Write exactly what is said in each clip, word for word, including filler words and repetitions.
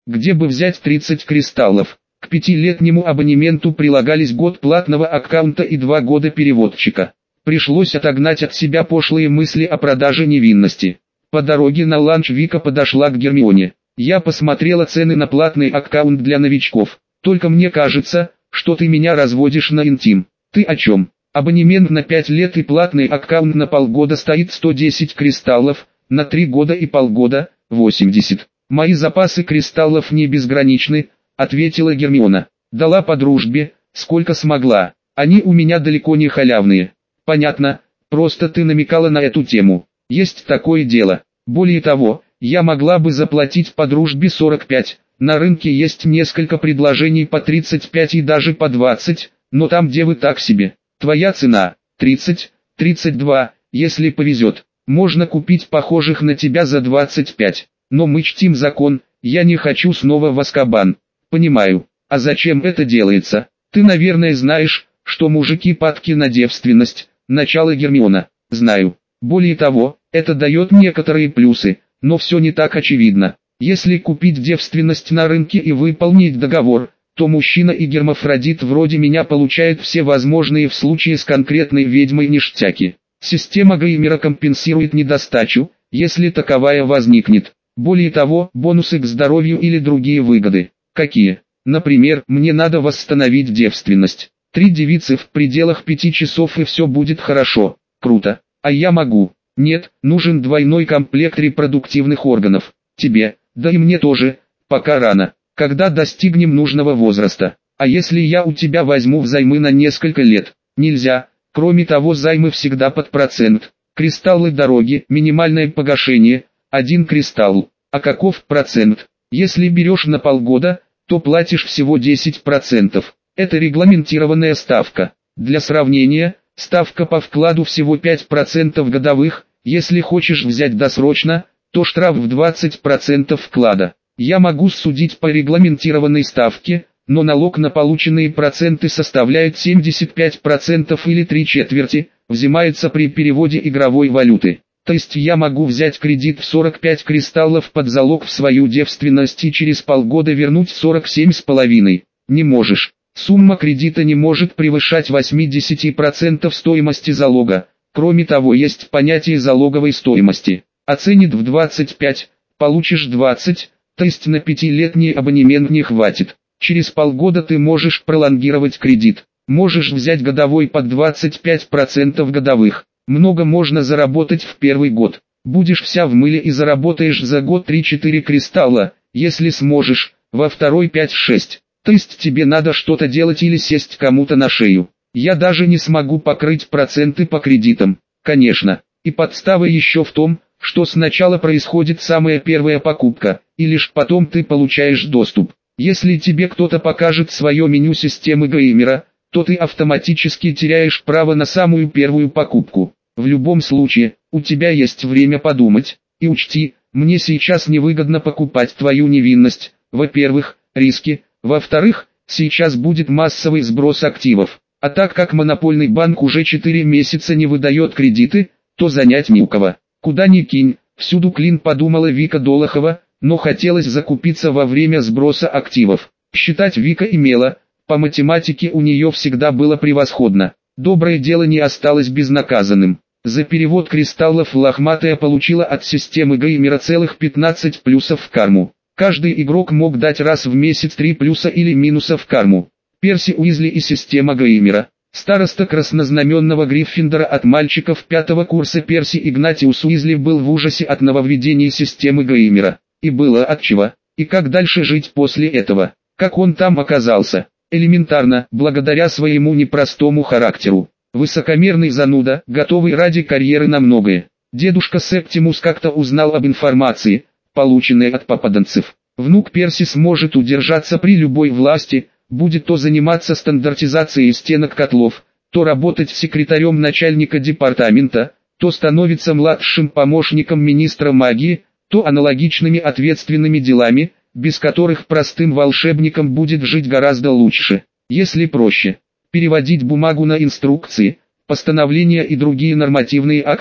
Где бы взять тридцать кристаллов? К пятилетнему абонементу прилагались год платного аккаунта и два года переводчика. Пришлось отогнать от себя пошлые мысли о продаже невинности. По дороге на ланч Вика подошла к Гермионе. Я посмотрела цены на платный аккаунт для новичков. Только мне кажется, что ты меня разводишь на интим. Ты о чем? Абонемент на пять лет и платный аккаунт на полгода стоит сто десять кристаллов, на три года и полгода – восемьдесят. Мои запасы кристаллов не безграничны, ответила Гермиона. Дала по дружбе, сколько смогла. Они у меня далеко не халявные. Понятно, просто ты намекала на эту тему. Есть такое дело. Более того, я могла бы заплатить по дружбе сорок пять. На рынке есть несколько предложений по тридцать пять и даже по двадцать, но там девы так себе. Твоя цена – тридцать, тридцать два, если повезет. Можно купить похожих на тебя за двадцать пять. Но мы чтим закон, я не хочу снова в Азкабан. Понимаю. А зачем это делается? Ты, наверное, знаешь, что мужики падки на девственность. Начало Гермиона. Знаю. Более того, это дает некоторые плюсы, но все не так очевидно. Если купить девственность на рынке и выполнить договор, то мужчина и гермафродит вроде меня получают все возможные в случае с конкретной ведьмой ништяки. Система Геймера компенсирует недостачу, если таковая возникнет. Более того, бонусы к здоровью или другие выгоды. Какие? Например, мне надо восстановить девственность. Три девицы в пределах пяти часов и все будет хорошо. Круто. А я могу. Нет, нужен двойной комплект репродуктивных органов. Тебе, да и мне тоже, пока рано. Когда достигнем нужного возраста. А если я у тебя возьму взаймы на несколько лет? Нельзя. Кроме того, займы всегда под процент. Кристаллы дороги, минимальное погашение, один кристалл. А каков процент? Если берешь на полгода, то платишь всего десять процентов. Это регламентированная ставка. Для сравнения, ставка по вкладу всего пять процентов годовых. Если хочешь взять досрочно, то штраф в двадцать процентов вклада. Я могу судить по регламентированной ставке, но налог на полученные проценты составляет семьдесят пять процентов или три четверти, взимается при переводе игровой валюты. То есть я могу взять кредит в сорок пять кристаллов под залог в свою девственность и через полгода вернуть сорок семь с половиной. Не можешь. Сумма кредита не может превышать восемьдесят процентов стоимости залога. Кроме того, есть понятие залоговой стоимости. Оценит в двадцать пять, получишь двадцать, то есть на пятилетний абонемент не хватит. Через полгода ты можешь пролонгировать кредит. Можешь взять годовой под двадцать пять процентов годовых. Много можно заработать в первый год. Будешь вся в мыле и заработаешь за год три-четыре кристалла, если сможешь, во второй пять-шесть. То есть тебе надо что-то делать или сесть кому-то на шею. Я даже не смогу покрыть проценты по кредитам. Конечно. И подстава еще в том, что сначала происходит самая первая покупка, и лишь потом ты получаешь доступ. Если тебе кто-то покажет свое меню системы Геймера, то ты автоматически теряешь право на самую первую покупку. В любом случае, у тебя есть время подумать, и учти, мне сейчас невыгодно покупать твою невинность. Во-первых, риски, во-вторых, сейчас будет массовый сброс активов. А так как Монопольный банк уже четыре месяца не выдает кредиты, то занять не у кого. Куда ни кинь, всюду клин, подумала Вика Долохова, но хотелось закупиться во время сброса активов. Считать Вика имела, по математике у нее всегда было превосходно. Доброе дело не осталось безнаказанным. За перевод кристаллов Лохматая получила от системы Геймера целых пятнадцать плюсов в карму. Каждый игрок мог дать раз в месяц три плюса или минуса в карму. Перси Уизли и система Геймера. Староста краснознаменного Гриффиндора от мальчиков пятого курса Перси Игнатиус Уизли был в ужасе от нововведений системы Геймера. И было отчего. И как дальше жить после этого? Как он там оказался? Элементарно, благодаря своему непростому характеру. Высокомерный зануда, готовый ради карьеры на многое. Дедушка Септимус как-то узнал об информации, полученной от попаданцев. Внук Перси сможет удержаться при любой власти, будет то заниматься стандартизацией стенок котлов, то работать секретарем начальника департамента, то становится младшим помощником министра магии, то аналогичными ответственными делами, без которых простым волшебникам будет жить гораздо лучше. Если проще, переводить бумагу на инструкции, постановления и другие нормативные акты.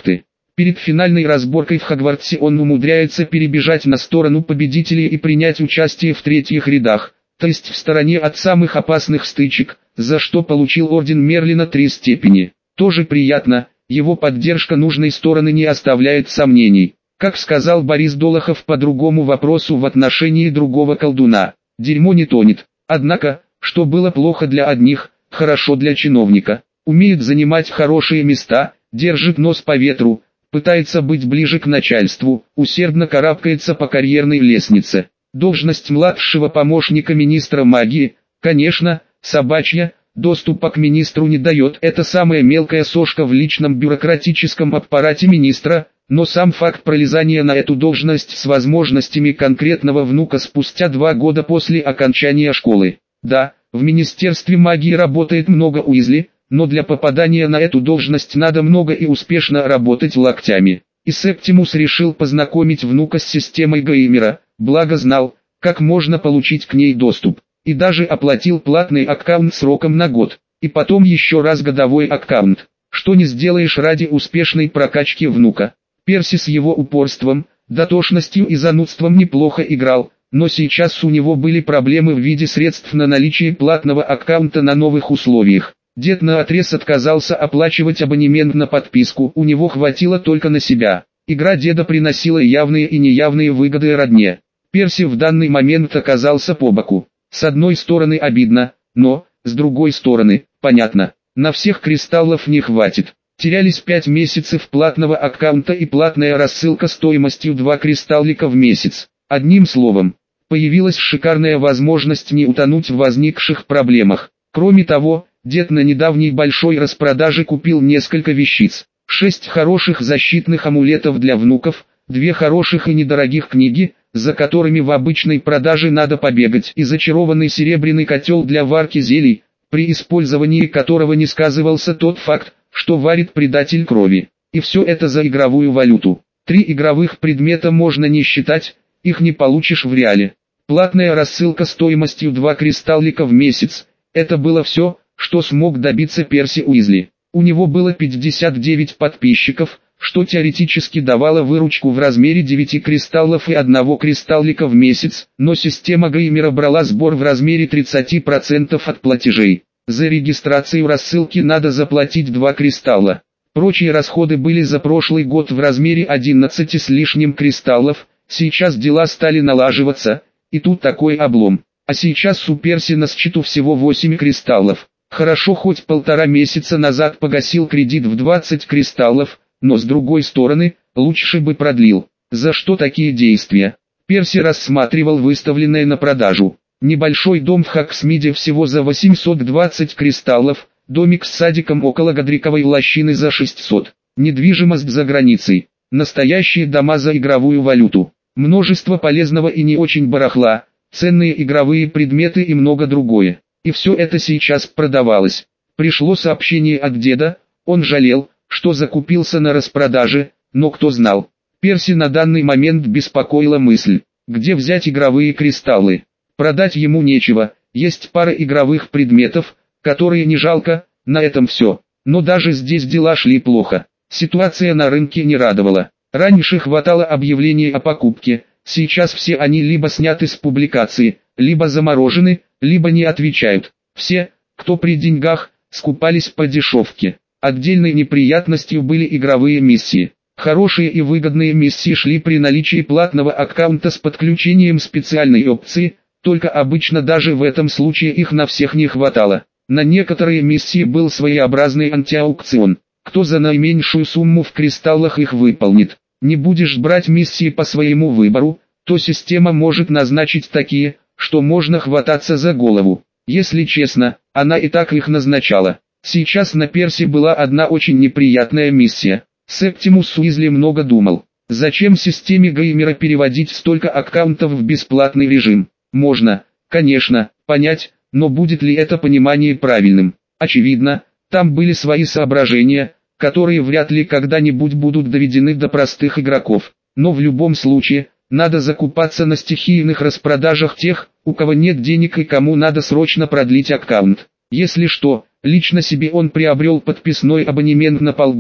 Перед финальной разборкой в Хогвартсе он умудряется перебежать на сторону победителей и принять участие в третьих рядах, то есть в стороне от самых опасных стычек, за что получил орден Мерлина три степени. Тоже приятно, его поддержка нужной стороны не оставляет сомнений. Как сказал Борис Долохов по другому вопросу в отношении другого колдуна, дерьмо не тонет. Однако, что было плохо для одних, хорошо для чиновника. Умеет занимать хорошие места, держит нос по ветру, пытается быть ближе к начальству, усердно карабкается по карьерной лестнице. Должность младшего помощника министра магии, конечно, собачья, доступа к министру не дает. Это самая мелкая сошка в личном бюрократическом аппарате министра, но сам факт пролезания на эту должность с возможностями конкретного внука спустя два года после окончания школы. Да, в Министерстве магии работает много Уизли, но для попадания на эту должность надо много и успешно работать локтями. И Септимус решил познакомить внука с системой Геймера, благо знал, как можно получить к ней доступ. И даже оплатил платный аккаунт сроком на год, и потом еще раз годовой аккаунт. Что не сделаешь ради успешной прокачки внука. Перси с его упорством, дотошностью и занудством неплохо играл, но сейчас у него были проблемы в виде средств на наличие платного аккаунта на новых условиях. Дед наотрез отказался оплачивать абонемент на подписку, у него хватило только на себя. Игра деда приносила явные и неявные выгоды родне. Перси в данный момент оказался по боку. С одной стороны обидно, но, с другой стороны, понятно, на всех кристаллов не хватит. Терялись пять месяцев платного аккаунта и платная рассылка стоимостью два кристаллика в месяц. Одним словом, появилась шикарная возможность не утонуть в возникших проблемах. Кроме того, дед на недавней большой распродаже купил несколько вещиц. Шесть хороших защитных амулетов для внуков, две хороших и недорогих книги, за которыми в обычной продаже надо побегать, и зачарованный серебряный котел для варки зелий, при использовании которого не сказывался тот факт, что варит предатель крови. И все это за игровую валюту. Три игровых предмета можно не считать, их не получишь в реале. Платная рассылка стоимостью два кристаллика в месяц. Это было все, что смог добиться Перси Уизли. У него было пятьдесят девять подписчиков, что теоретически давало выручку в размере девяти кристаллов и одного кристаллика в месяц, но система Геймера брала сбор в размере тридцати процентов от платежей. За регистрацию рассылки надо заплатить два кристалла. Прочие расходы были за прошлый год в размере одиннадцати с лишним кристаллов, сейчас дела стали налаживаться, и тут такой облом. А сейчас у Перси на счету всего восемь кристаллов. Хорошо хоть полтора месяца назад погасил кредит в двадцать кристаллов, но с другой стороны, лучше бы продлил. За что такие действия? Перси рассматривал выставленное на продажу. Небольшой дом в Хоксмиде всего за восемьсот двадцать кристаллов, домик с садиком около Годриковой лощины за шестьсот. Недвижимость за границей. Настоящие дома за игровую валюту. Множество полезного и не очень барахла, ценные игровые предметы и много другое. И все это сейчас продавалось. Пришло сообщение от деда, он жалел, что закупился на распродаже, но кто знал. Перси на данный момент беспокоила мысль, где взять игровые кристаллы. Продать ему нечего, есть пара игровых предметов, которые не жалко, на этом все. Но даже здесь дела шли плохо. Ситуация на рынке не радовала. Раньше хватало объявлений о покупке, сейчас все они либо сняты с публикации, либо заморожены, либо не отвечают. Все, кто при деньгах, скупались по дешевке. Отдельной неприятностью были игровые миссии. Хорошие и выгодные миссии шли при наличии платного аккаунта с подключением специальной опции, только обычно даже в этом случае их на всех не хватало. На некоторые миссии был своеобразный антиаукцион. Кто за наименьшую сумму в кристаллах их выполнит. Не будешь брать миссии по своему выбору, то система может назначить такие, что можно хвататься за голову. Если честно, она и так их назначала. Сейчас на Перси была одна очень неприятная миссия. Септимус Уизли много думал. Зачем системе Геймера переводить столько аккаунтов в бесплатный режим? Можно, конечно, понять, но будет ли это понимание правильным? Очевидно, там были свои соображения, которые вряд ли когда-нибудь будут доведены до простых игроков. Но в любом случае, надо закупаться на стихийных распродажах тех, у кого нет денег и кому надо срочно продлить аккаунт. Если что, лично себе он приобрел подписной абонемент на полгода,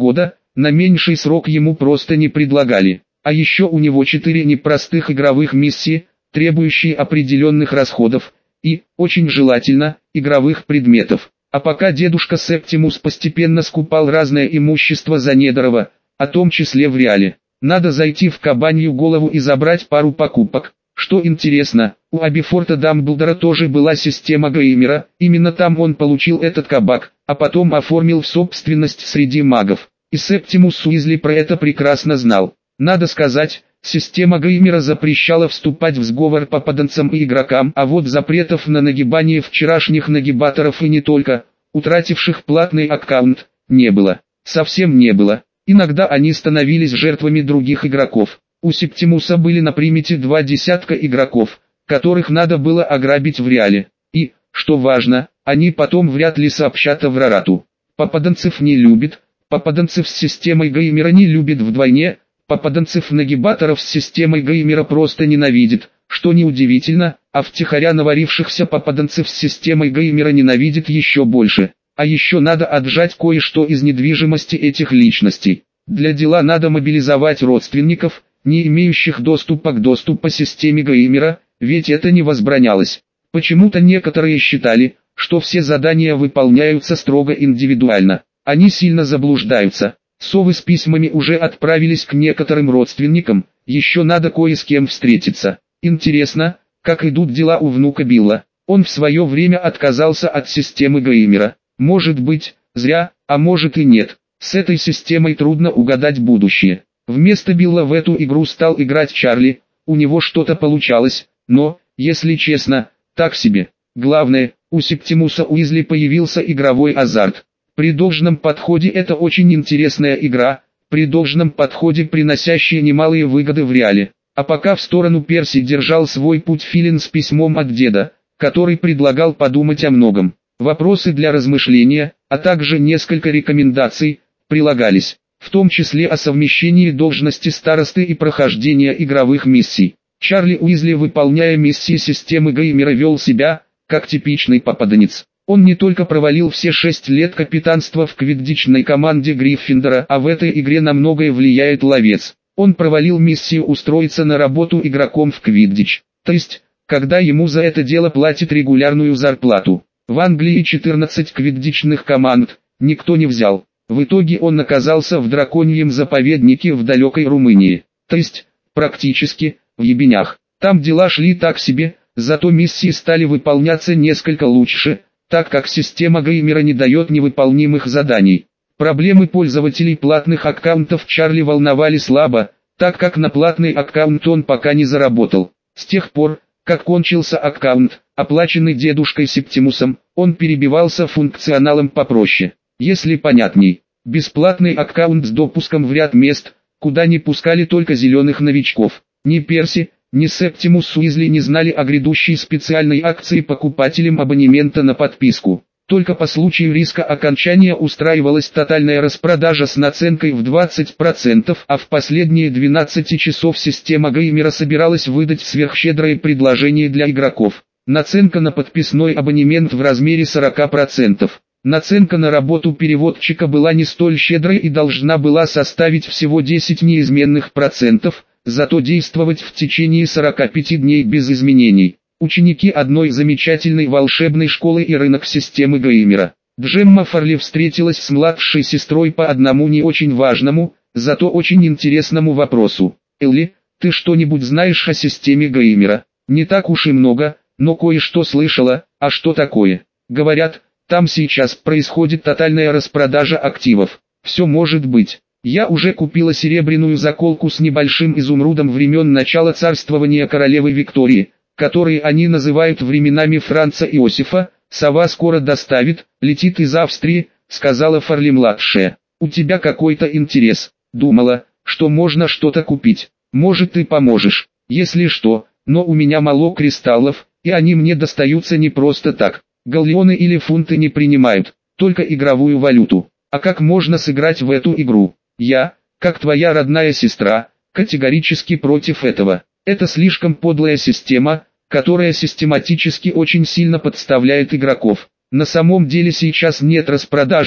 на меньший срок ему просто не предлагали. А еще у него четыре непростых игровых миссии, требующие определенных расходов, и, очень желательно, игровых предметов. А пока дедушка Септимус постепенно скупал разное имущество за недорого, о том числе в реале, надо зайти в кабанью голову и забрать пару покупок. Что интересно, у Абифорта Дамблдора тоже была система геймера, именно там он получил этот кабак, а потом оформил в собственность среди магов. И Септимус Уизли про это прекрасно знал. Надо сказать, система геймера запрещала вступать в сговор попаданцам и игрокам, а вот запретов на нагибание вчерашних нагибаторов и не только, утративших платный аккаунт, не было. Совсем не было. Иногда они становились жертвами других игроков. У Септимуса были на примете два десятка игроков, которых надо было ограбить в реале. И, что важно, они потом вряд ли сообщат Аврарату. Попаданцев не любит, попаданцев с системой геймера не любит вдвойне, попаданцев-нагибаторов с системой геймера просто ненавидит, что неудивительно, а втихаря наварившихся попаданцев с системой геймера ненавидит еще больше. А еще надо отжать кое-что из недвижимости этих личностей. Для дела надо мобилизовать родственников, не имеющих доступа к доступу системе геймера, ведь это не возбранялось. Почему-то некоторые считали, что все задания выполняются строго индивидуально. Они сильно заблуждаются. Совы с письмами уже отправились к некоторым родственникам, еще надо кое с кем встретиться. Интересно, как идут дела у внука Билла. Он в свое время отказался от системы геймера. Может быть, зря, а может и нет. С этой системой трудно угадать будущее. Вместо Билла в эту игру стал играть Чарли, у него что-то получалось, но, если честно, так себе. Главное, у Септимуса Уизли появился игровой азарт. При должном подходе это очень интересная игра, при должном подходе приносящая немалые выгоды в реале. А пока в сторону Перси держал свой путь Филин с письмом от деда, который предлагал подумать о многом. Вопросы для размышления, а также несколько рекомендаций, прилагались, в том числе о совмещении должности старосты и прохождения игровых миссий. Чарли Уизли, выполняя миссии системы геймера, вел себя, как типичный попаданец. Он не только провалил все шесть лет капитанства в квиддичной команде Гриффиндора, а в этой игре на многое влияет ловец. Он провалил миссию устроиться на работу игроком в квиддич, то есть, когда ему за это дело платят регулярную зарплату. В Англии четырнадцать квиддичных команд, никто не взял. В итоге он оказался в драконьем заповеднике в далекой Румынии, то есть, практически, в ебенях. Там дела шли так себе, зато миссии стали выполняться несколько лучше, так как система геймера не дает невыполнимых заданий. Проблемы пользователей платных аккаунтов Чарли волновали слабо, так как на платный аккаунт он пока не заработал. С тех пор, как кончился аккаунт, оплаченный дедушкой Септимусом, он перебивался функционалом попроще. Если понятней, бесплатный аккаунт с допуском в ряд мест, куда не пускали только зеленых новичков. Ни Перси, ни Септимус Уизли не знали о грядущей специальной акции покупателям абонемента на подписку. Только по случаю риска окончания устраивалась тотальная распродажа с наценкой в двадцать процентов, а в последние двенадцать часов система геймера собиралась выдать сверхщедрое предложение для игроков. Наценка на подписной абонемент в размере сорок процентов. Наценка на работу переводчика была не столь щедрой и должна была составить всего десять неизменных процентов, зато действовать в течение сорока пяти дней без изменений. Ученики одной замечательной волшебной школы и рынок системы геймера. Джемма Фарли встретилась с младшей сестрой по одному не очень важному, зато очень интересному вопросу. «Элли, ты что-нибудь знаешь о системе геймера?» «Не так уж и много, но кое-что слышала». «А что такое?» «Говорят, там сейчас происходит тотальная распродажа активов». «Все может быть. Я уже купила серебряную заколку с небольшим изумрудом времен начала царствования королевы Виктории, которые они называют временами Франца Иосифа. Сова скоро доставит, летит из Австрии», — сказала Фарли-младшая. «У тебя какой-то интерес. Думала, что можно что-то купить. Может, ты поможешь, если что, но у меня мало кристаллов, и они мне достаются не просто так. Галлеоны или фунты не принимают, только игровую валюту. А как можно сыграть в эту игру? Я, как твоя родная сестра, категорически против этого. Это слишком подлая система, которая систематически очень сильно подставляет игроков. На самом деле сейчас нет распродажи,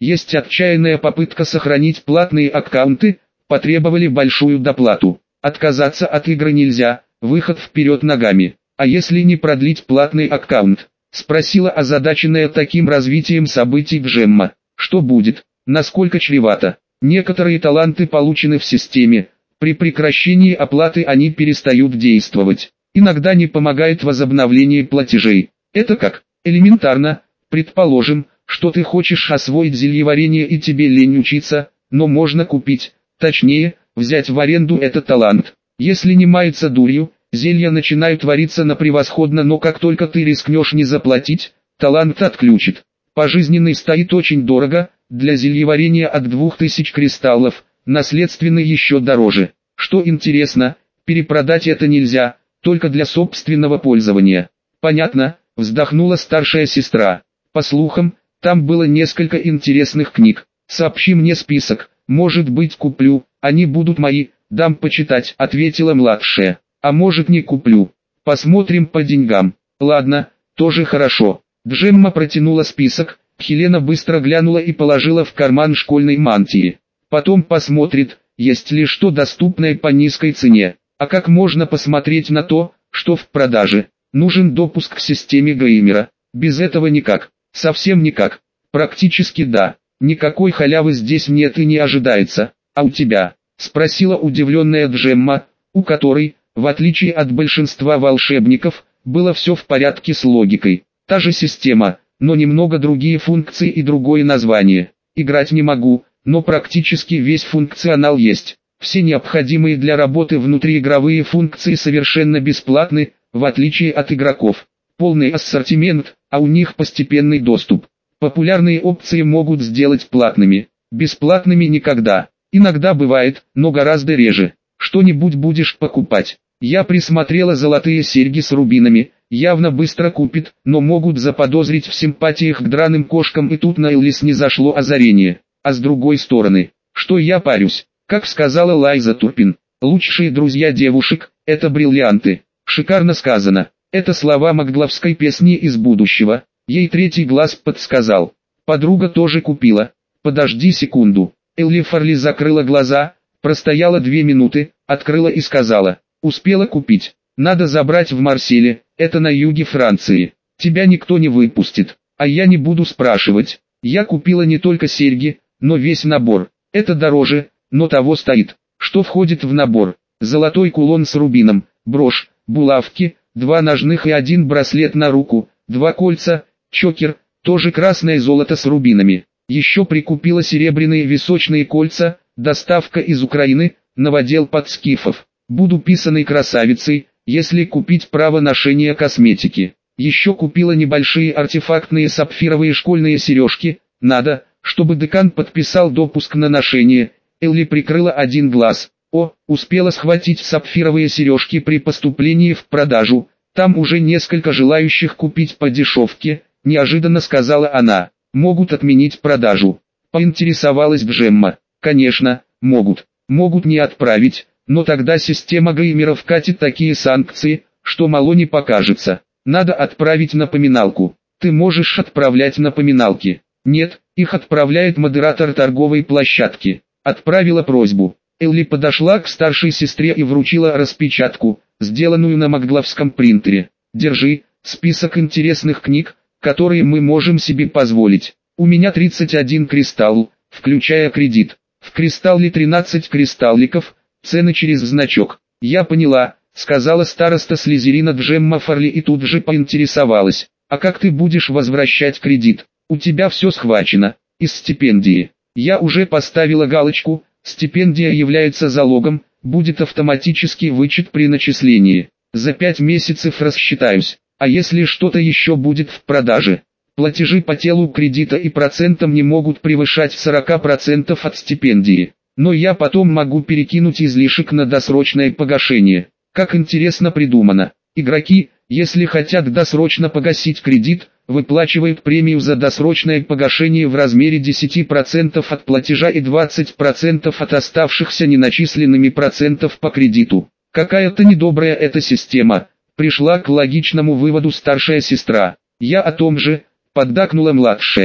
Есть отчаянная попытка сохранить платные аккаунты, потребовали большую доплату. Отказаться от игры нельзя, выход вперед ногами. А если не продлить платный аккаунт? Спросила озадаченная таким развитием событий Джемма. Что будет? Насколько чревато? Некоторые таланты получены в системе. При прекращении оплаты они перестают действовать. Иногда не помогает возобновление платежей. Это как? Элементарно. Предположим, что ты хочешь освоить зельеварение и тебе лень учиться, но можно купить, точнее, взять в аренду этот талант. Если не мается дурью, зелья начинают вариться на превосходно, но как только ты рискнешь не заплатить, талант отключит. Пожизненный стоит очень дорого, для зельеварения от двух тысяч кристаллов, наследственный еще дороже. Что интересно, перепродать это нельзя, только для собственного пользования. Понятно, вздохнула старшая сестра. По слухам, там было несколько интересных книг. Сообщи мне список, может быть куплю, они будут мои, дам почитать, ответила младшая. А может не куплю, посмотрим по деньгам. Ладно, тоже хорошо. Джемма протянула список, Хелена быстро глянула и положила в карман школьной мантии. Потом посмотрит, есть ли что доступное по низкой цене. А как можно посмотреть на то, что в продаже? Нужен допуск к системе геймера. Без этого никак. Совсем никак. Практически да. Никакой халявы здесь нет и не ожидается. А у тебя? Спросила удивленная Джемма, у которой, в отличие от большинства волшебников, было все в порядке с логикой. Та же система, но немного другие функции и другое название. Играть не могу, но практически весь функционал есть. Все необходимые для работы внутриигровые функции совершенно бесплатны, в отличие от игроков. Полный ассортимент, а у них постепенный доступ. Популярные опции могут сделать платными, бесплатными никогда. Иногда бывает, но гораздо реже. Что-нибудь будешь покупать. Я присмотрела золотые серьги с рубинами, явно быстро купит, но могут заподозрить в симпатиях к драным кошкам, и тут на Эллис не зашло озарение. А с другой стороны, что я парюсь, как сказала Лайза Турпин, лучшие друзья девушек – это бриллианты. Шикарно сказано. Это слова магловской песни из будущего. Ей третий глаз подсказал. Подруга тоже купила. Подожди секунду. Элли Фарли закрыла глаза, простояла две минуты, открыла и сказала. Успела купить. Надо забрать в Марселе, это на юге Франции. Тебя никто не выпустит. А я не буду спрашивать. Я купила не только серьги, но весь набор. Это дороже, но того стоит. Что входит в набор? Золотой кулон с рубином, брошь, булавки, два ножных и один браслет на руку, два кольца, чокер, тоже красное золото с рубинами. Еще прикупила серебряные височные кольца, доставка из Украины, новодел под скифов. Буду писаной красавицей, если купить право ношения косметики. Еще купила небольшие артефактные сапфировые школьные сережки, надо, чтобы декан подписал допуск на ношение. Элли прикрыла один глаз. О, успела схватить сапфировые сережки при поступлении в продажу, там уже несколько желающих купить по дешевке, неожиданно сказала она. Могут отменить продажу. Поинтересовалась Джемма. Конечно, могут. Могут не отправить, но тогда система геймеров катит такие санкции, что мало не покажется. Надо отправить напоминалку. Ты можешь отправлять напоминалки? Нет, их отправляет модератор торговой площадки. Отправила просьбу. Элли подошла к старшей сестре и вручила распечатку, сделанную на магловском принтере. Держи, список интересных книг, которые мы можем себе позволить. У меня тридцать один кристалл, включая кредит. В кристалле тринадцать кристалликов, цены через значок. Я поняла, сказала староста Слизерина Джемма Фарли и тут же поинтересовалась. А как ты будешь возвращать кредит? У тебя все схвачено, из стипендии. Я уже поставила галочку, стипендия является залогом, будет автоматический вычет при начислении. За пять месяцев рассчитаюсь. А если что-то еще будет в продаже? Платежи по телу кредита и процентам не могут превышать сорок процентов от стипендии. Но я потом могу перекинуть излишек на досрочное погашение. Как интересно придумано. Игроки, если хотят досрочно погасить кредит, выплачивают премию за досрочное погашение в размере десять процентов от платежа и двадцать процентов от оставшихся неначисленными процентов по кредиту. Какая-то недобрая эта система. Пришла к логичному выводу старшая сестра. Я о том же, поддакнула младшая.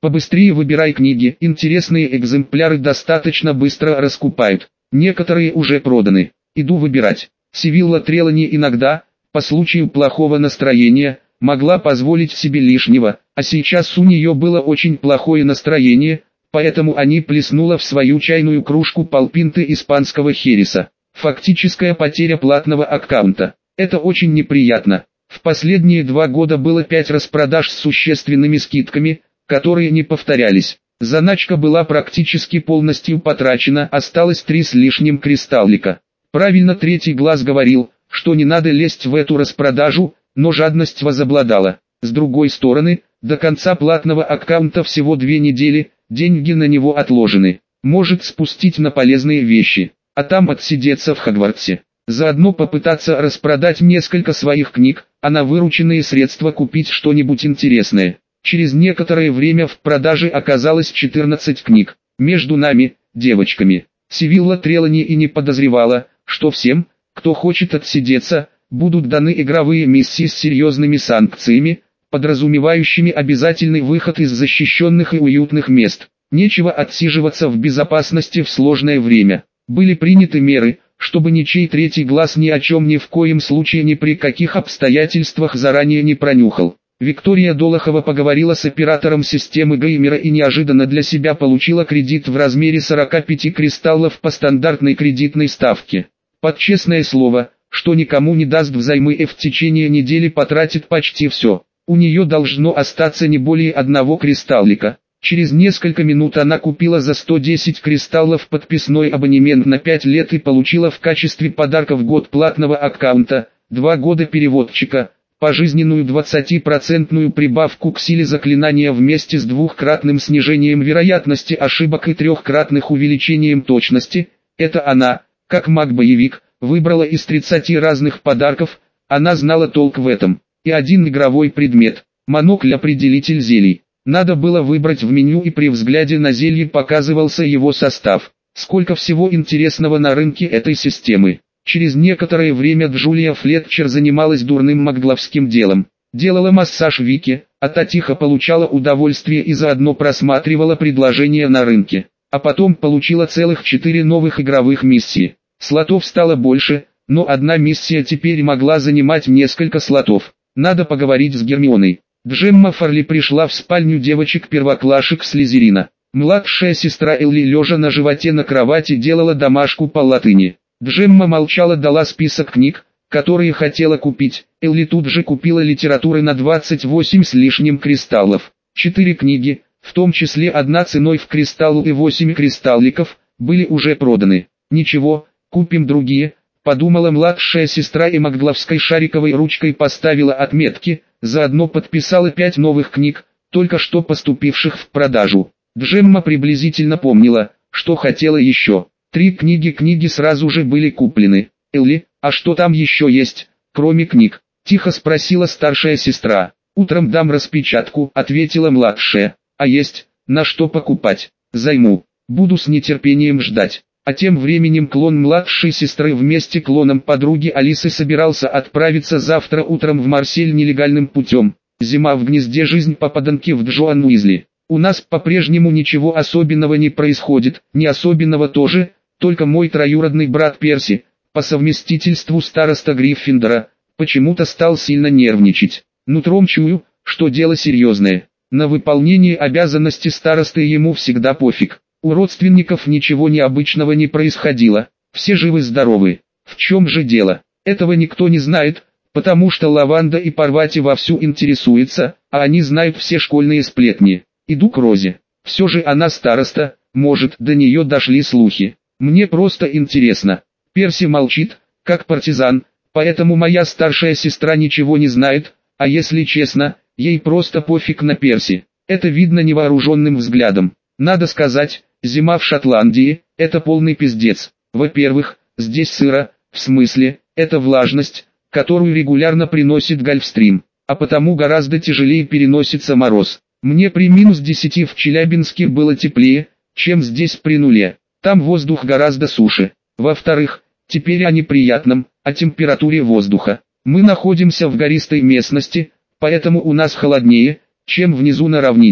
Побыстрее выбирай книги, интересные экземпляры достаточно быстро раскупают. Некоторые уже проданы. Иду выбирать. Сивилла Трелани иногда, по случаю плохого настроения, могла позволить себе лишнего, а сейчас у нее было очень плохое настроение, поэтому они плеснула в свою чайную кружку полпинты испанского хереса. Фактическая потеря платного аккаунта. Это очень неприятно. В последние два года было пять распродаж с существенными скидками, которые не повторялись. Заначка была практически полностью потрачена, осталось три с лишним кристаллика. Правильно третий глаз говорил, что не надо лезть в эту распродажу, но жадность возобладала. С другой стороны, до конца платного аккаунта всего две недели, деньги на него отложены. Может спустить на полезные вещи, а там отсидеться в Хогвартсе. Заодно попытаться распродать несколько своих книг, а на вырученные средства купить что-нибудь интересное. Через некоторое время в продаже оказалось четырнадцать книг. Между нами, девочками, Сивилла Трелани и не подозревала, что всем, кто хочет отсидеться, будут даны игровые миссии с серьезными санкциями, подразумевающими обязательный выход из защищенных и уютных мест. Нечего отсиживаться в безопасности в сложное время. Были приняты меры, чтобы ничей третий глаз ни о чем ни в коем случае ни при каких обстоятельствах заранее не пронюхал. Виктория Долохова поговорила с оператором системы геймера и неожиданно для себя получила кредит в размере сорока пяти кристаллов по стандартной кредитной ставке. Под честное слово, что никому не даст взаймы и в течение недели потратит почти все. У нее должно остаться не более одного кристаллика. Через несколько минут она купила за сто десять кристаллов подписной абонемент на пять лет и получила в качестве подарка в год платного аккаунта, два года переводчика, пожизненную двадцатипроцентную прибавку к силе заклинания вместе с двухкратным снижением вероятности ошибок и трехкратных увеличением точности. Это она, как маг-боевик, выбрала из тридцати разных подарков, она знала толк в этом. И один игровой предмет – монокль-определитель зелий. Надо было выбрать в меню, и при взгляде на зелье показывался его состав. Сколько всего интересного на рынке этой системы. Через некоторое время Джулия Флетчер занималась дурным магловским делом. Делала массаж Вике, а та тихо получала удовольствие и заодно просматривала предложения на рынке. А потом получила целых четыре новых игровых миссии. Слотов стало больше, но одна миссия теперь могла занимать несколько слотов. Надо поговорить с Гермионой. Джемма Фарли пришла в спальню девочек-первоклашек Слизерина. Младшая сестра Элли, лежа на животе на кровати, делала домашку по латыни. Джемма молчала, дала список книг, которые хотела купить. Элли тут же купила литературы на двадцать восемь с лишним кристаллов. Четыре книги, в том числе одна ценой в кристалл и восемь кристалликов, были уже проданы. Ничего, купим другие, подумала младшая сестра и магловской шариковой ручкой поставила отметки, заодно подписала пять новых книг, только что поступивших в продажу. Джемма приблизительно помнила, что хотела еще. Три книги книги сразу же были куплены. Элли, а что там еще есть, кроме книг? Тихо спросила старшая сестра. Утром дам распечатку, ответила младшая. А есть, на что покупать? Займу. Буду с нетерпением ждать. А тем временем клон младшей сестры вместе клоном подруги Алисы собирался отправиться завтра утром в Марсель нелегальным путем. Зима в гнезде, жизнь попаданки в Джоан Уизли. У нас по-прежнему ничего особенного не происходит, не особенного тоже, только мой троюродный брат Перси, по совместительству староста Гриффиндора, почему-то стал сильно нервничать. Нутром чую, что дело серьезное. На выполнение обязанностей старосты ему всегда пофиг. У родственников ничего необычного не происходило, все живы-здоровы. В чем же дело? Этого никто не знает, потому что Лаванда и Парвати вовсю интересуются, а они знают все школьные сплетни. Иду к Розе. Все же она староста, может, до нее дошли слухи. Мне просто интересно. Перси молчит, как партизан, поэтому моя старшая сестра ничего не знает, а если честно, ей просто пофиг на Перси. Это видно невооруженным взглядом. Надо сказать, зима в Шотландии – это полный пиздец. Во-первых, здесь сыро, в смысле, это влажность, которую регулярно приносит Гольфстрим, а потому гораздо тяжелее переносится мороз. Мне при минус десяти в Челябинске было теплее, чем здесь при нуле. Там воздух гораздо суше. Во-вторых, теперь о неприятном, о температуре воздуха. Мы находимся в гористой местности, поэтому у нас холоднее, чем внизу на равнине.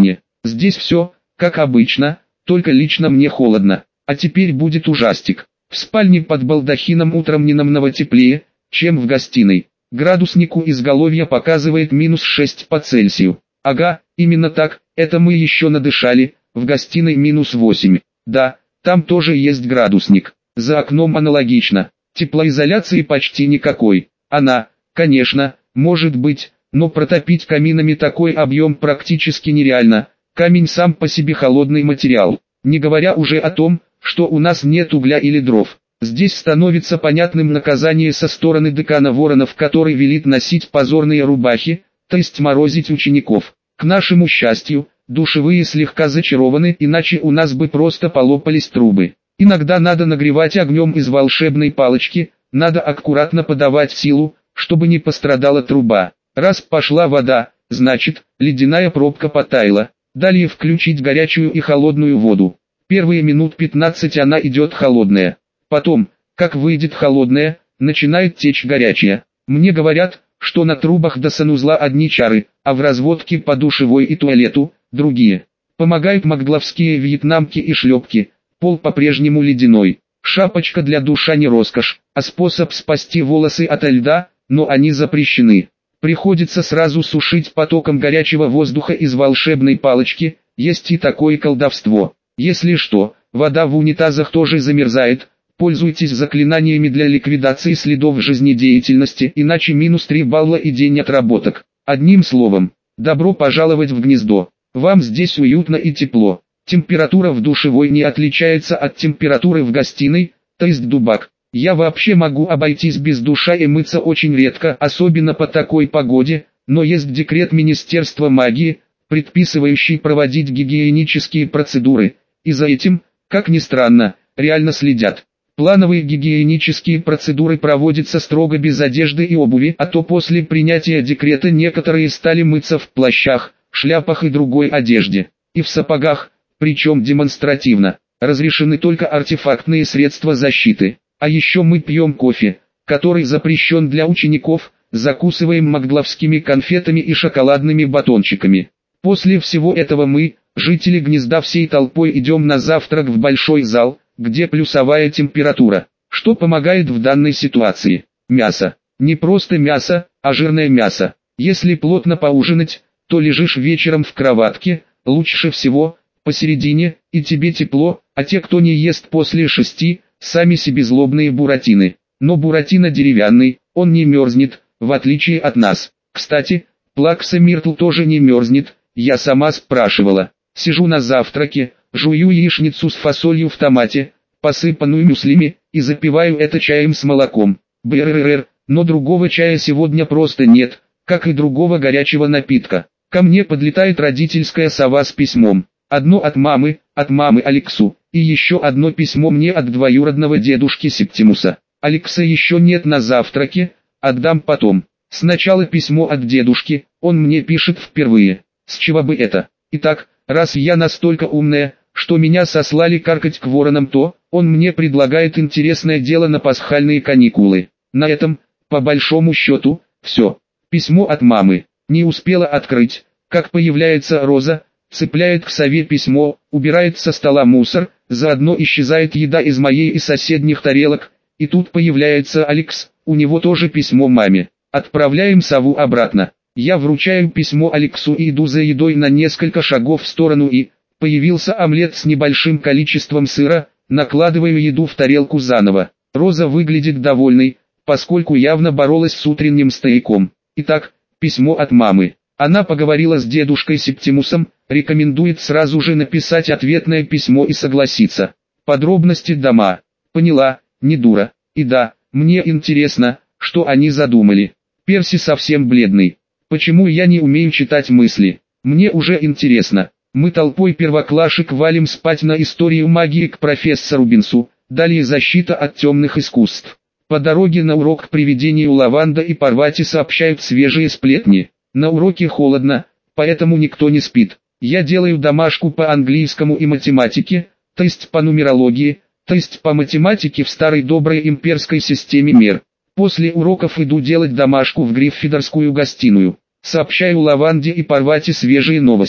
Здесь все, как обычно, только лично мне холодно. А теперь будет ужастик. В спальне под балдахином утром не намного теплее, чем в гостиной. Градуснику изголовья показывает минус шесть по Цельсию. Ага, именно так, это мы еще надышали, в гостиной минус восемь. Да, там тоже есть градусник. За окном аналогично. Теплоизоляции почти никакой. Она, конечно, может быть, но протопить каминами такой объем практически нереально. Камень сам по себе холодный материал. Не говоря уже о том, что у нас нет угля или дров. Здесь становится понятным наказание со стороны декана Воронов, который велит носить позорные рубахи, то есть морозить учеников. К нашему счастью, душевые слегка зачарованы, иначе у нас бы просто полопались трубы. Иногда надо нагревать огнем из волшебной палочки, надо аккуратно подавать силу, чтобы не пострадала труба. Раз пошла вода, значит, ледяная пробка потаяла. Далее включить горячую и холодную воду. Первые минут пятнадцать она идет холодная. Потом, как выйдет холодная, начинает течь горячая. Мне говорят, что на трубах до санузла одни чары, а в разводке по душевой и туалету – другие. Помогают магдловские вьетнамки и шлепки, пол по-прежнему ледяной. Шапочка для душа не роскошь, а способ спасти волосы ото льда, но они запрещены. Приходится сразу сушить потоком горячего воздуха из волшебной палочки, есть и такое колдовство. Если что, вода в унитазах тоже замерзает, пользуйтесь заклинаниями для ликвидации следов жизнедеятельности, иначе минус три балла и день отработок. Одним словом, добро пожаловать в гнездо. Вам здесь уютно и тепло. Температура в душевой не отличается от температуры в гостиной, то есть дубак. Я вообще могу обойтись без душа и мыться очень редко, особенно по такой погоде, но есть декрет Министерства магии, предписывающий проводить гигиенические процедуры, и за этим, как ни странно, реально следят. Плановые гигиенические процедуры проводятся строго без одежды и обуви, а то после принятия декрета некоторые стали мыться в плащах, шляпах и другой одежде, и в сапогах, причем демонстративно. Разрешены только артефактные средства защиты. А еще мы пьем кофе, который запрещен для учеников, закусываем магдловскими конфетами и шоколадными батончиками. После всего этого мы, жители гнезда, всей толпой идем на завтрак в большой зал, где плюсовая температура. Что помогает в данной ситуации? Мясо. Не просто мясо, а жирное мясо. Если плотно поужинать, то лежишь вечером в кроватке, лучше всего, посередине, и тебе тепло, а те, кто не ест после шести, сами себе злобные буратины. Но буратино деревянный, он не мерзнет, в отличие от нас. Кстати, Плакса Миртл тоже не мерзнет, я сама спрашивала. Сижу на завтраке, жую яичницу с фасолью в томате, посыпанную мюслями, и запиваю это чаем с молоком. Брррр, но другого чая сегодня просто нет, как и другого горячего напитка. Ко мне подлетает родительская сова с письмом. Одно от мамы, от мамы Алексу, и еще одно письмо мне от двоюродного дедушки Септимуса. Алекса еще нет на завтраке, отдам потом. Сначала письмо от дедушки, он мне пишет впервые. С чего бы это? Итак, раз я настолько умная, что меня сослали каркать к воронам, то он мне предлагает интересное дело на пасхальные каникулы. На этом, по большому счету, все. Письмо от мамы. Не успела открыть, как появляется Роза, цепляет к сове письмо, убирает со стола мусор, заодно исчезает еда из моей и соседних тарелок, и тут появляется Алекс, у него тоже письмо маме. Отправляем сову обратно. Я вручаю письмо Алексу и иду за едой на несколько шагов в сторону, и появился омлет с небольшим количеством сыра, накладываю еду в тарелку заново. Роза выглядит довольной, поскольку явно боролась с утренним стояком. Итак, письмо от мамы. Она поговорила с дедушкой Септимусом, рекомендует сразу же написать ответное письмо и согласиться. Подробности дома. Поняла, не дура. И да, мне интересно, что они задумали. Перси совсем бледный. Почему я не умею читать мысли? Мне уже интересно. Мы толпой первоклашек валим спать на историю магии к профессору Бинсу, далее защита от темных искусств. По дороге на урок к привидению Лаванда и Парвати сообщают свежие сплетни. На уроке холодно, поэтому никто не спит. Я делаю домашку по английскому и математике, то есть по нумерологии, то есть по математике в старой доброй имперской системе мер. После уроков иду делать домашку в Гриффиндорскую гостиную. Сообщаю Лаванде и Парвати свежие новости.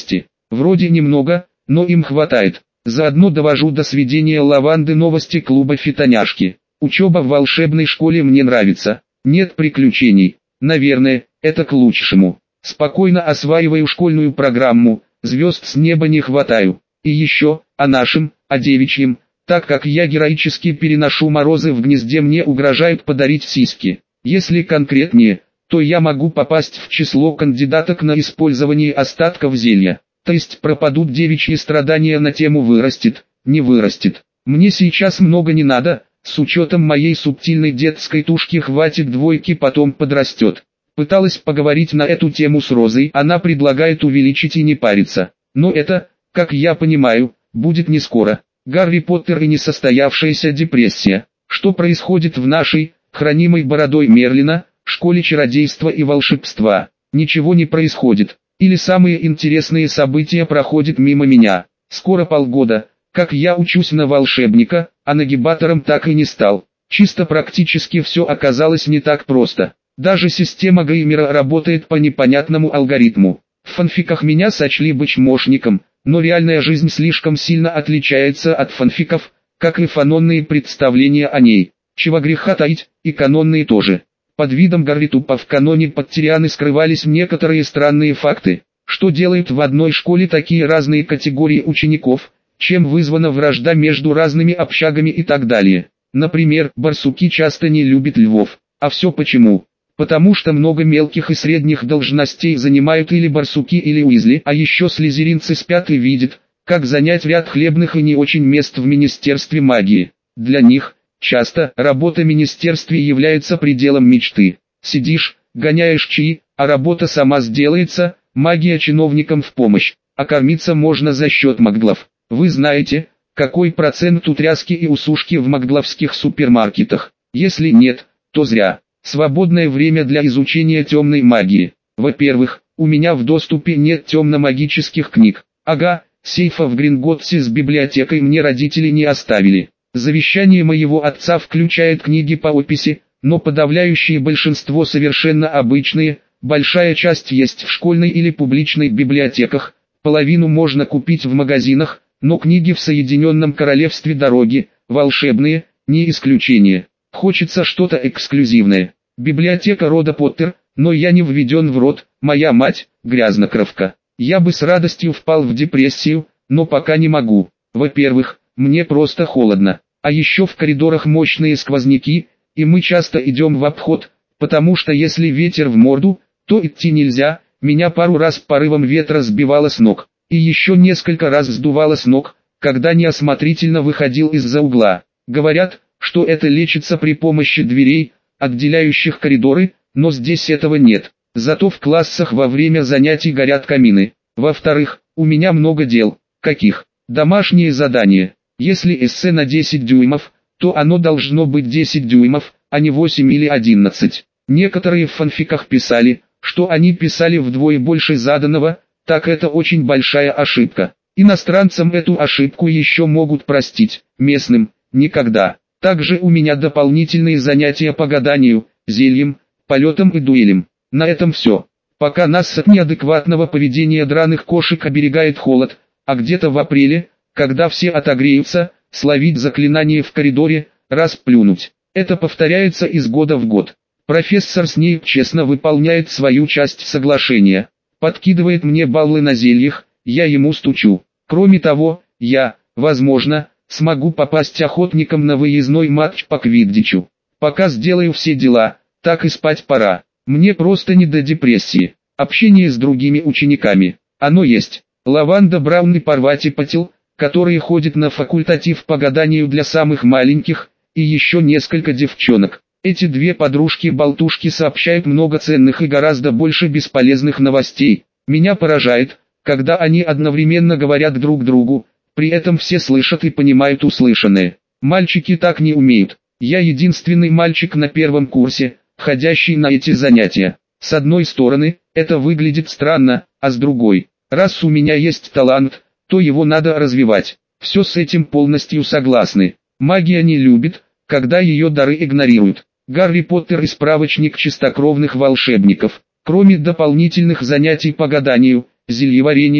Вроде немного, но им хватает. Заодно довожу до сведения лаванды новости клуба «Фитоняшки». Учеба в волшебной школе мне нравится. Нет приключений. Наверное, это к лучшему. Спокойно осваиваю школьную программу, звезд с неба не хватаю. И еще, о нашем, о девичьем, так как я героически переношу морозы в гнезде, мне угрожают подарить сиськи. Если конкретнее, то я могу попасть в число кандидаток на использование остатков зелья. То есть пропадут девичьи страдания на тему «вырастет, не вырастет». Мне сейчас много не надо, с учетом моей субтильной детской тушки хватит двойки, потом подрастет. Пыталась поговорить на эту тему с Розой, она предлагает увеличить и не париться. Но это, как я понимаю, будет не скоро. Гарри Поттер и несостоявшаяся депрессия. Что происходит в нашей, хранимой бородой Мерлина, школе чародейства и волшебства? Ничего не происходит. Или самые интересные события проходят мимо меня. Скоро полгода, как я учусь на волшебника, а нагибатором так и не стал. Чисто практически все оказалось не так просто. Даже система геймера работает по непонятному алгоритму. В фанфиках меня сочли бы чмошником, но реальная жизнь слишком сильно отличается от фанфиков, как и фанонные представления о ней. Чего греха таить, и канонные тоже. Под видом Гарритупа в каноне Поттерианы скрывались некоторые странные факты, что делают в одной школе такие разные категории учеников, чем вызвана вражда между разными общагами и так далее. Например, барсуки часто не любят львов. А все почему? Потому что много мелких и средних должностей занимают или барсуки, или уизли, а еще слизеринцы спят и видят, как занять ряд хлебных и не очень мест в Министерстве магии. Для них часто работа в министерстве является пределом мечты. Сидишь, гоняешь чаи, а работа сама сделается, магия чиновникам в помощь, а кормиться можно за счет маглов. Вы знаете, какой процент утряски и усушки в магловских супермаркетах? Если нет, то зря. Свободное время для изучения темной магии. Во-первых, у меня в доступе нет темно-магических книг. Ага, сейфа в Гринготтсе с библиотекой мне родители не оставили. Завещание моего отца включает книги по описи, но подавляющее большинство совершенно обычные, большая часть есть в школьной или публичной библиотеках, половину можно купить в магазинах, но книги в Соединенном Королевстве дороги, волшебные, не исключение. Хочется что-то эксклюзивное. Библиотека рода Поттер, но я не введен в род, моя мать, грязнокровка. Я бы с радостью впал в депрессию, но пока не могу. Во-первых, мне просто холодно. А еще в коридорах мощные сквозняки, и мы часто идем в обход, потому что если ветер в морду, то идти нельзя, меня пару раз порывом ветра сбивало с ног. И еще несколько раз сдувало с ног, когда неосмотрительно выходил из-за угла. Говорят, что это лечится при помощи дверей, отделяющих коридоры, но здесь этого нет. Зато в классах во время занятий горят камины. Во-вторых, у меня много дел. Каких? Домашние задания. Если эссе на десять дюймов, то оно должно быть десять дюймов, а не восемь или одиннадцать. Некоторые в фанфиках писали, что они писали вдвое больше заданного, так это очень большая ошибка. Иностранцам эту ошибку еще могут простить, местным – никогда. Также у меня дополнительные занятия по гаданию, зельям, полетам и дуэлям. На этом все. Пока нас от неадекватного поведения драных кошек оберегает холод, а где-то в апреле, когда все отогреются, словить заклинание в коридоре, раз плюнуть. Это повторяется из года в год. Профессор Снейп честно выполняет свою часть соглашения. Подкидывает мне баллы на зельях, я ему стучу. Кроме того, я, возможно, смогу попасть охотником на выездной матч по квиддичу. Пока сделаю все дела, так и спать пора. Мне просто не до депрессии. Общение с другими учениками. Оно есть. Лаванда Браун и Парвати Патил, которые ходят на факультатив по гаданию для самых маленьких, и еще несколько девчонок. Эти две подружки-болтушки сообщают много ценных и гораздо больше бесполезных новостей. Меня поражает, когда они одновременно говорят друг другу, при этом все слышат и понимают услышанное. Мальчики так не умеют. Я единственный мальчик на первом курсе, ходящий на эти занятия. С одной стороны, это выглядит странно, а с другой, раз у меня есть талант, то его надо развивать. Все с этим полностью согласны. Магия не любит, когда ее дары игнорируют. Гарри Поттер и справочник чистокровных волшебников. Кроме дополнительных занятий по гаданию, зельеварению,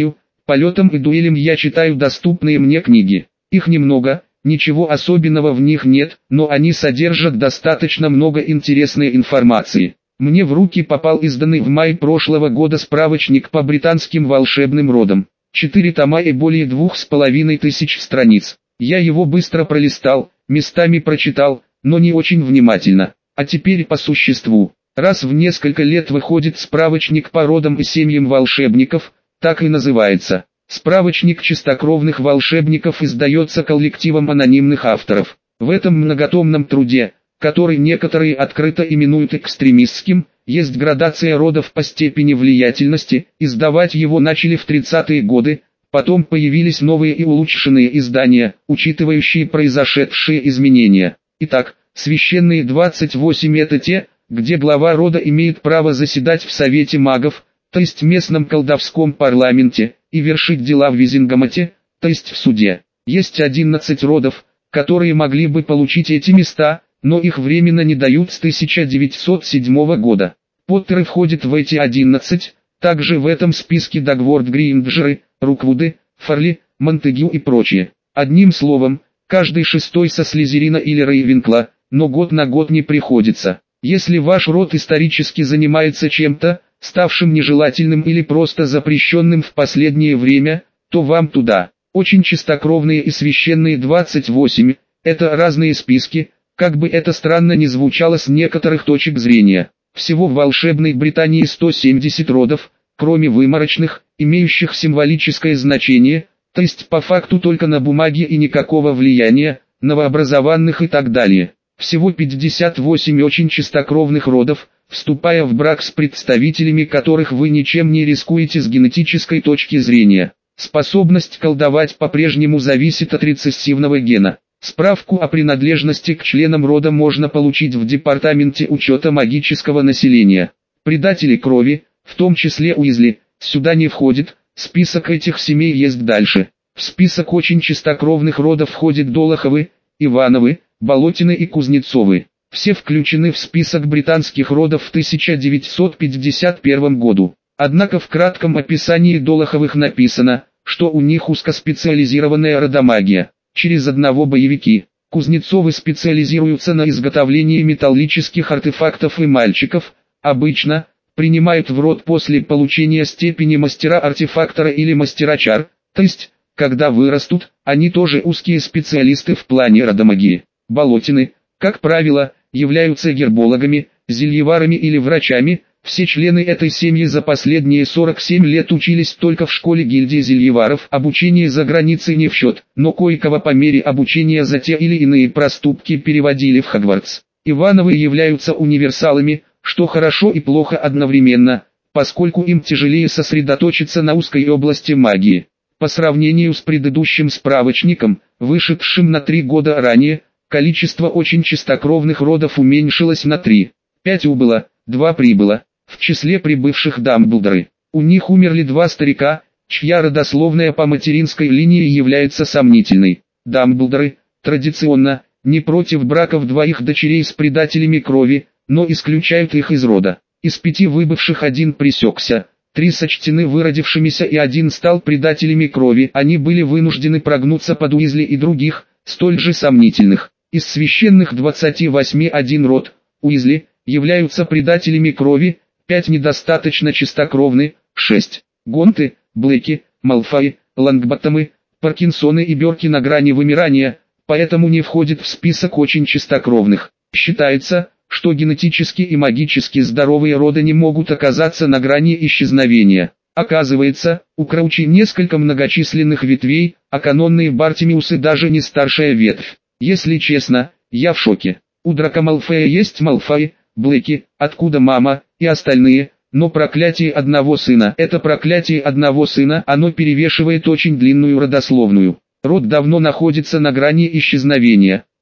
полетам и дуэлям я читаю доступные мне книги. Их немного, ничего особенного в них нет, но они содержат достаточно много интересной информации. Мне в руки попал изданный в мае прошлого года справочник по британским волшебным родам. Четыре тома и более двух с половиной тысяч страниц. Я его быстро пролистал, местами прочитал, но не очень внимательно. А теперь по существу. Раз в несколько лет выходит справочник по родам и семьям волшебников, так и называется. Справочник чистокровных волшебников издается коллективом анонимных авторов. В этом многотомном труде, который некоторые открыто именуют экстремистским, есть градация родов по степени влиятельности. Издавать его начали в тридцатые годы, потом появились новые и улучшенные издания, учитывающие произошедшие изменения. Итак, священные двадцать восемь это те, где глава рода имеет право заседать в Совете магов, то есть местном колдовском парламенте, и вершить дела в Визингамате, то есть в суде. Есть одиннадцать родов, которые могли бы получить эти места, но их временно не дают с тысяча девятьсот седьмого года. Поттеры входят в эти одиннадцать, также в этом списке Дагворд Гринджеры, Руквуды, Фарли, Монтегю и прочие. Одним словом, каждый шестой со Слизерина или Рейвенкла, но год на год не приходится. Если ваш род исторически занимается чем-то, ставшим нежелательным или просто запрещенным в последнее время, то вам туда. Очень чистокровные и священные двадцать восемь, это разные списки, как бы это странно ни звучало с некоторых точек зрения. Всего в волшебной Британии сто семьдесят родов, кроме выморочных, имеющих символическое значение, то есть по факту только на бумаге и никакого влияния, новообразованных и так далее. Всего пятьдесят восемь очень чистокровных родов, вступая в брак с представителями которых вы ничем не рискуете с генетической точки зрения. Способность колдовать по-прежнему зависит от рецессивного гена. Справку о принадлежности к членам рода можно получить в Департаменте учета магического населения. Предатели крови, в том числе Уизли, сюда не входит, список этих семей есть дальше. В список очень чистокровных родов входят Долоховы, Ивановы, Болотины и Кузнецовы. Все включены в список британских родов в тысяча девятьсот пятьдесят первом году. Однако в кратком описании Долоховых написано, что у них узкоспециализированная родомагия. Через одного боевики. Кузнецовы специализируются на изготовлении металлических артефактов и мальчиков, обычно, принимают в род после получения степени мастера-артефактора или мастера-чар, то есть, когда вырастут, они тоже узкие специалисты в плане родомагии. Болотины, как правило, являются гербологами, зельеварами или врачами. Все члены этой семьи за последние сорок семь лет учились только в школе гильдии зельеваров. Обучение за границей не в счет, но кое-кого по мере обучения за те или иные проступки переводили в Хогвартс. Ивановы являются универсалами, что хорошо и плохо одновременно, поскольку им тяжелее сосредоточиться на узкой области магии. По сравнению с предыдущим справочником, вышедшим на три года ранее, количество очень чистокровных родов уменьшилось на три. пять убыло, два прибыло. В числе прибывших Дамблдоры. У них умерли два старика, чья родословная по материнской линии является сомнительной. Дамблдоры, традиционно, не против браков двоих дочерей с предателями крови, но исключают их из рода. Из пяти выбывших один пресекся, три сочтены выродившимися и один стал предателями крови. Они были вынуждены прогнуться под Уизли и других, столь же сомнительных. Из священных двадцати восьми один род, Уизли, являются предателями крови, пять недостаточно чистокровны, шесть. Гонты, Блэки, Малфои, Лонгботтомы, Паркинсоны и Бёрки на грани вымирания, поэтому не входят в список очень чистокровных. Считается, что генетически и магически здоровые роды не могут оказаться на грани исчезновения. Оказывается, у Краучи несколько многочисленных ветвей, а канонные Бартимиусы даже не старшая ветвь. Если честно, я в шоке. У Драко Малфоя есть Малфои, Блэки, откуда мама, и остальные, но проклятие одного сына, это проклятие одного сына, оно перевешивает очень длинную родословную. Род давно находится на грани исчезновения.